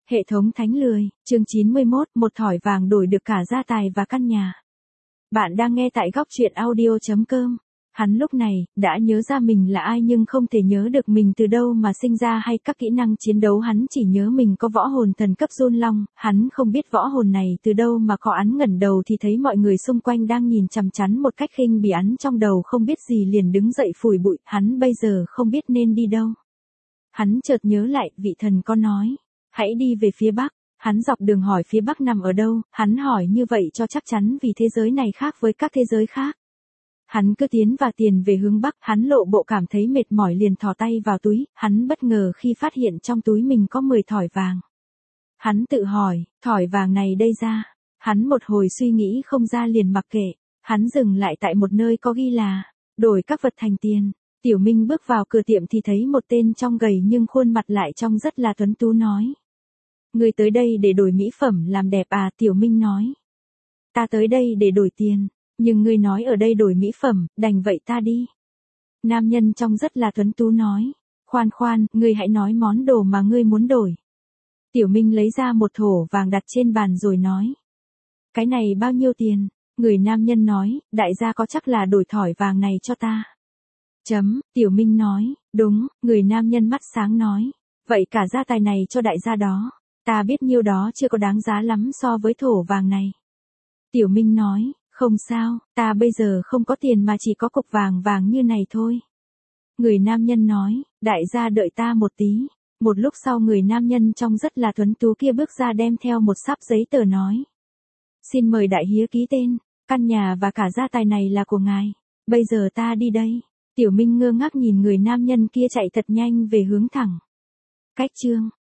Hệ thống thánh lười, chương 91, một thỏi vàng đổi được cả gia tài và căn nhà. Bạn đang nghe tại góc truyện audio.com. Hắn lúc này, đã nhớ ra mình là ai nhưng không thể nhớ được mình từ đâu mà sinh ra hay các kỹ năng chiến đấu. Hắn chỉ nhớ mình có võ hồn thần cấp Run Long, hắn không biết võ hồn này từ đâu mà có. Hắn ngẩng đầu thì thấy mọi người xung quanh đang nhìn chằm chằm một cách khinh bỉ. Hắn trong đầu không biết gì liền đứng dậy phủi bụi, hắn bây giờ không biết nên đi đâu. Hắn chợt nhớ lại, vị thần có nói, hãy đi về phía Bắc. Hắn dọc đường hỏi phía Bắc nằm ở đâu, hắn hỏi như vậy cho chắc chắn vì thế giới này khác với các thế giới khác. Hắn cứ tiến và tiền về hướng Bắc, hắn lộ bộ cảm thấy mệt mỏi liền thò tay vào túi, hắn bất ngờ khi phát hiện trong túi mình có 10 thỏi vàng. Hắn tự hỏi, thỏi vàng này đây ra, hắn một hồi suy nghĩ không ra liền mặc kệ, hắn dừng lại tại một nơi có ghi là, đổi các vật thành tiền. Tiểu Minh bước vào cửa tiệm thì thấy một tên trông gầy nhưng khuôn mặt lại trông rất là tuấn tú nói. Ngươi tới đây để đổi mỹ phẩm làm đẹp à? Tiểu Minh nói. Ta tới đây để đổi tiền, nhưng ngươi nói ở đây đổi mỹ phẩm, đành vậy ta đi. Nam nhân trông rất là tuấn tú nói. Khoan khoan, ngươi hãy nói món đồ mà ngươi muốn đổi. Tiểu Minh lấy ra một thổ vàng đặt trên bàn rồi nói. Cái này bao nhiêu tiền? Người nam nhân nói, đại gia có chắc là đổi thỏi vàng này cho ta. Tiểu Minh nói, đúng, người nam nhân mắt sáng nói. Vậy cả gia tài này cho đại gia đó. Ta biết nhiêu đó chưa có đáng giá lắm so với thổ vàng này. Tiểu Minh nói, không sao, ta bây giờ không có tiền mà chỉ có cục vàng vàng như này thôi. Người nam nhân nói, đại gia đợi ta một tí. Một lúc sau người nam nhân trông rất là tuấn tú kia bước ra đem theo một sáp giấy tờ nói. Xin mời đại hiếu ký tên, căn nhà và cả gia tài này là của ngài. Bây giờ ta đi đây. Tiểu Minh ngơ ngác nhìn người nam nhân kia chạy thật nhanh về hướng thẳng. Cách chương